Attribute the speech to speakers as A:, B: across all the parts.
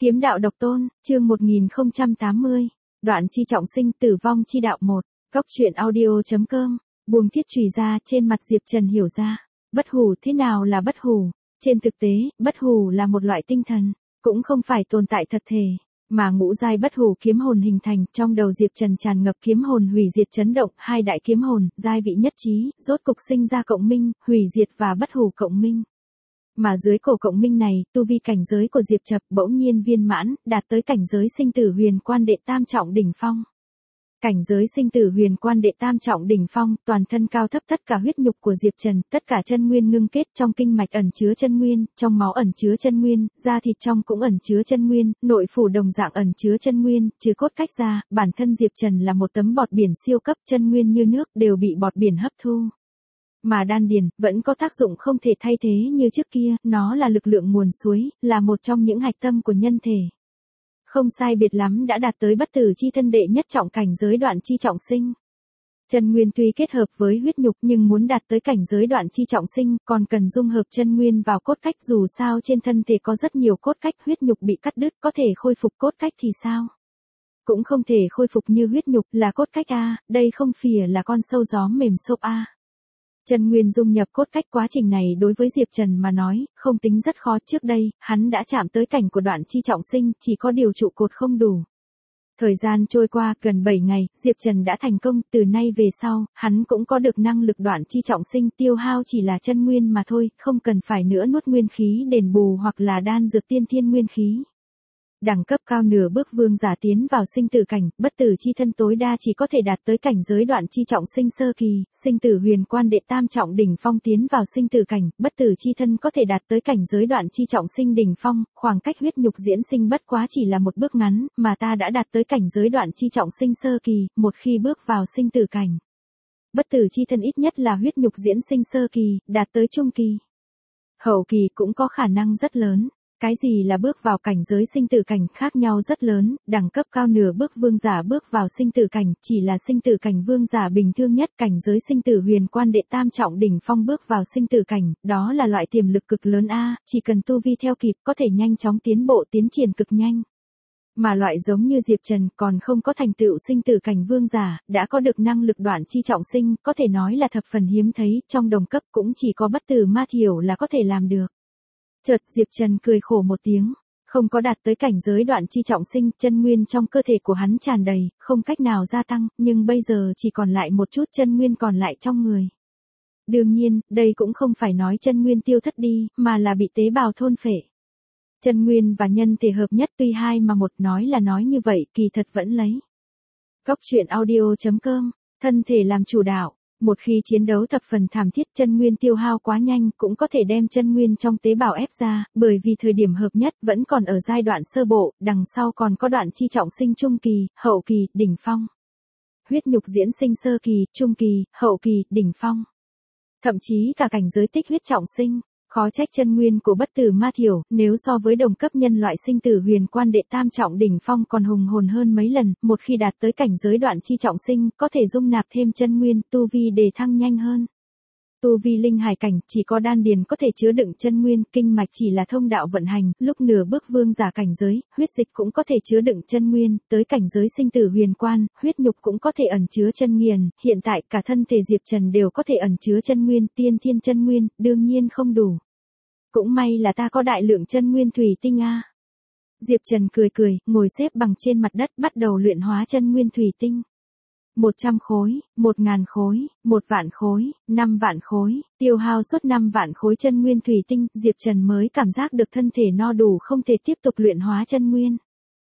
A: Kiếm đạo độc tôn, chương 1080. Đoạn chi trọng sinh tử vong chi đạo 1. Góc truyện audio.com. Buông thiết chùy ra trên mặt Diệp Trần hiểu ra. Bất hủ thế nào là bất hủ? Trên thực tế, bất hủ là một loại tinh thần, cũng không phải tồn tại thật thể. Mà ngũ giai bất hủ kiếm hồn hình thành, trong đầu Diệp Trần tràn ngập kiếm hồn hủy diệt chấn động, hai đại kiếm hồn, giai vị nhất trí, rốt cục sinh ra cộng minh, hủy diệt và bất hủ cộng minh. Mà dưới cổ cộng minh này, tu vi cảnh giới của Diệp Trập bỗng nhiên viên mãn, đạt tới cảnh giới sinh tử huyền quan đệ tam trọng đỉnh phong. Cảnh giới sinh tử huyền quan đệ tam trọng đỉnh phong, toàn thân cao thấp tất cả huyết nhục của Diệp Trần, tất cả chân nguyên ngưng kết trong kinh mạch ẩn chứa chân nguyên, trong máu ẩn chứa chân nguyên, da thịt trong cũng ẩn chứa chân nguyên, nội phủ đồng dạng ẩn chứa chân nguyên, trừ cốt cách ra, bản thân Diệp Trần là một tấm bọt biển siêu cấp, chân nguyên như nước đều bị bọt biển hấp thu. Mà đan điền vẫn có tác dụng không thể thay thế như trước kia, nó là lực lượng nguồn suối, là một trong những hạch tâm của nhân thể. Không sai biệt lắm đã đạt tới bất tử chi thân đệ nhất trọng cảnh giới đoạn chi trọng sinh. Chân nguyên tuy kết hợp với huyết nhục nhưng muốn đạt tới cảnh giới đoạn chi trọng sinh, còn cần dung hợp chân nguyên vào cốt cách, dù sao trên thân thể có rất nhiều cốt cách, huyết nhục bị cắt đứt có thể khôi phục cốt cách thì sao? Cũng không thể khôi phục như huyết nhục, là cốt cách a, đây không phìa là con sâu gió mềm xốp a. Chân nguyên dung nhập cốt cách, quá trình này đối với Diệp Trần mà nói, không tính rất khó. Trước đây, hắn đã chạm tới cảnh của đoạn chi trọng sinh, chỉ có điều trụ cột không đủ. Thời gian trôi qua gần 7 ngày, Diệp Trần đã thành công, từ nay về sau, hắn cũng có được năng lực đoạn chi trọng sinh, tiêu hao chỉ là chân nguyên mà thôi, không cần phải nữa nuốt nguyên khí đền bù hoặc là đan dược tiên thiên nguyên khí. Đẳng cấp cao nửa bước vương giả tiến vào sinh tử cảnh, bất tử chi thân tối đa chỉ có thể đạt tới cảnh giới đoạn chi trọng sinh sơ kỳ, sinh tử huyền quan đệ tam trọng đỉnh phong tiến vào sinh tử cảnh, bất tử chi thân có thể đạt tới cảnh giới đoạn chi trọng sinh đỉnh phong, khoảng cách huyết nhục diễn sinh bất quá chỉ là một bước ngắn, mà ta đã đạt tới cảnh giới đoạn chi trọng sinh sơ kỳ, một khi bước vào sinh tử cảnh. Bất tử chi thân ít nhất là huyết nhục diễn sinh sơ kỳ, đạt tới trung kỳ. Hậu kỳ cũng có khả năng rất lớn. Cái gì là bước vào cảnh giới sinh tử cảnh khác nhau rất lớn, đẳng cấp cao nửa bước vương giả bước vào sinh tử cảnh, chỉ là sinh tử cảnh vương giả bình thường nhất, cảnh giới sinh tử huyền quan đệ tam trọng đỉnh phong bước vào sinh tử cảnh, đó là loại tiềm lực cực lớn a, chỉ cần tu vi theo kịp có thể nhanh chóng tiến bộ tiến triển cực nhanh. Mà loại giống như Diệp Trần còn không có thành tựu sinh tử cảnh vương giả, đã có được năng lực đoạn chi trọng sinh, có thể nói là thập phần hiếm thấy, trong đồng cấp cũng chỉ có bất tử ma thiểu là có thể làm được. Chợt Diệp Trần cười khổ một tiếng, không có đạt tới cảnh giới đoạn chi trọng sinh, chân nguyên trong cơ thể của hắn tràn đầy, không cách nào gia tăng, nhưng bây giờ chỉ còn lại một chút chân nguyên còn lại trong người. Đương nhiên, đây cũng không phải nói chân nguyên tiêu thất đi, mà là bị tế bào thôn phệ. Chân nguyên và nhân thể hợp nhất tuy hai mà một, nói là nói như vậy, kỳ thật vẫn lấy. Góc truyện audio.com, thân thể làm chủ đạo. Một khi chiến đấu thập phần thảm thiết, chân nguyên tiêu hao quá nhanh cũng có thể đem chân nguyên trong tế bào ép ra, bởi vì thời điểm hợp nhất vẫn còn ở giai đoạn sơ bộ, đằng sau còn có đoạn chi trọng sinh trung kỳ, hậu kỳ, đỉnh phong. Huyết nhục diễn sinh sơ kỳ, trung kỳ, hậu kỳ, đỉnh phong. Thậm chí cả cảnh giới tích huyết trọng sinh. Khó trách chân nguyên của bất tử ma thiểu, nếu so với đồng cấp nhân loại sinh tử huyền quan đệ tam trọng đỉnh phong còn hùng hồn hơn mấy lần, một khi đạt tới cảnh giới đoạn chi trọng sinh, có thể dung nạp thêm chân nguyên, tu vi đề thăng nhanh hơn. Tu vi linh hải cảnh, chỉ có đan điền có thể chứa đựng chân nguyên, kinh mạch chỉ là thông đạo vận hành, lúc nửa bước vương giả cảnh giới, huyết dịch cũng có thể chứa đựng chân nguyên, tới cảnh giới sinh tử huyền quan, huyết nhục cũng có thể ẩn chứa chân nghiền, hiện tại cả thân thể Diệp Trần đều có thể ẩn chứa chân nguyên, tiên thiên chân nguyên, đương nhiên không đủ. Cũng may là ta có đại lượng chân nguyên thủy tinh a. Diệp Trần cười cười, ngồi xếp bằng trên mặt đất bắt đầu luyện hóa chân nguyên thủy tinh. 100 khối, 1000 khối, 1 vạn khối, 5 vạn khối, tiêu hao suốt 5 vạn khối chân nguyên thủy tinh, Diệp Trần mới cảm giác được thân thể no đủ không thể tiếp tục luyện hóa chân nguyên.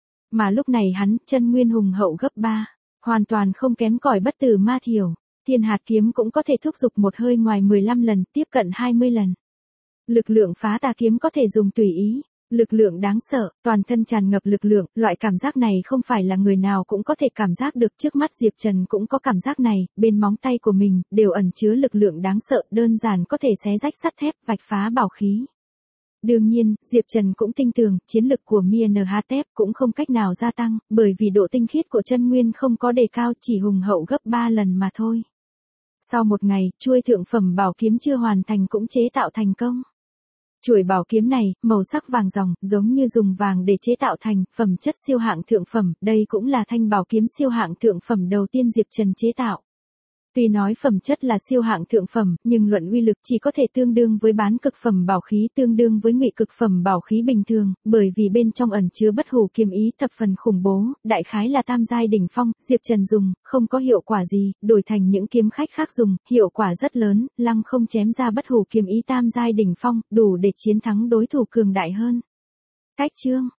A: Mà lúc này hắn, chân nguyên hùng hậu gấp 3, hoàn toàn không kém cỏi bất tử ma thiểu, thiên hạt kiếm cũng có thể thúc giục một hơi ngoài 15 lần, tiếp cận 20 lần. Lực lượng phá tà kiếm có thể dùng tùy ý. Lực lượng đáng sợ, toàn thân tràn ngập lực lượng, loại cảm giác này không phải là người nào cũng có thể cảm giác được, trước mắt Diệp Trần cũng có cảm giác này, bên móng tay của mình, đều ẩn chứa lực lượng đáng sợ, đơn giản có thể xé rách sắt thép, vạch phá bảo khí. Đương nhiên, Diệp Trần cũng tin tưởng, chiến lực của MNHTF cũng không cách nào gia tăng, bởi vì độ tinh khiết của chân nguyên không có đề cao, chỉ hùng hậu gấp 3 lần mà thôi. Sau một ngày, chuôi thượng phẩm bảo kiếm chưa hoàn thành cũng chế tạo thành công. Chuôi bảo kiếm này, màu sắc vàng ròng, giống như dùng vàng để chế tạo thành, phẩm chất siêu hạng thượng phẩm, đây cũng là thanh bảo kiếm siêu hạng thượng phẩm đầu tiên Diệp Trần chế tạo. Tuy nói phẩm chất là siêu hạng thượng phẩm, nhưng luận uy lực chỉ có thể tương đương với bán cực phẩm bảo khí, tương đương với ngụy cực phẩm bảo khí bình thường, bởi vì bên trong ẩn chứa bất hủ kiếm ý thập phần khủng bố, đại khái là tam giai đỉnh phong, Diệp Trần dùng, không có hiệu quả gì, đổi thành những kiếm khách khác dùng, hiệu quả rất lớn, lăng không chém ra bất hủ kiếm ý tam giai đỉnh phong, đủ để chiến thắng đối thủ cường đại hơn. Cách chương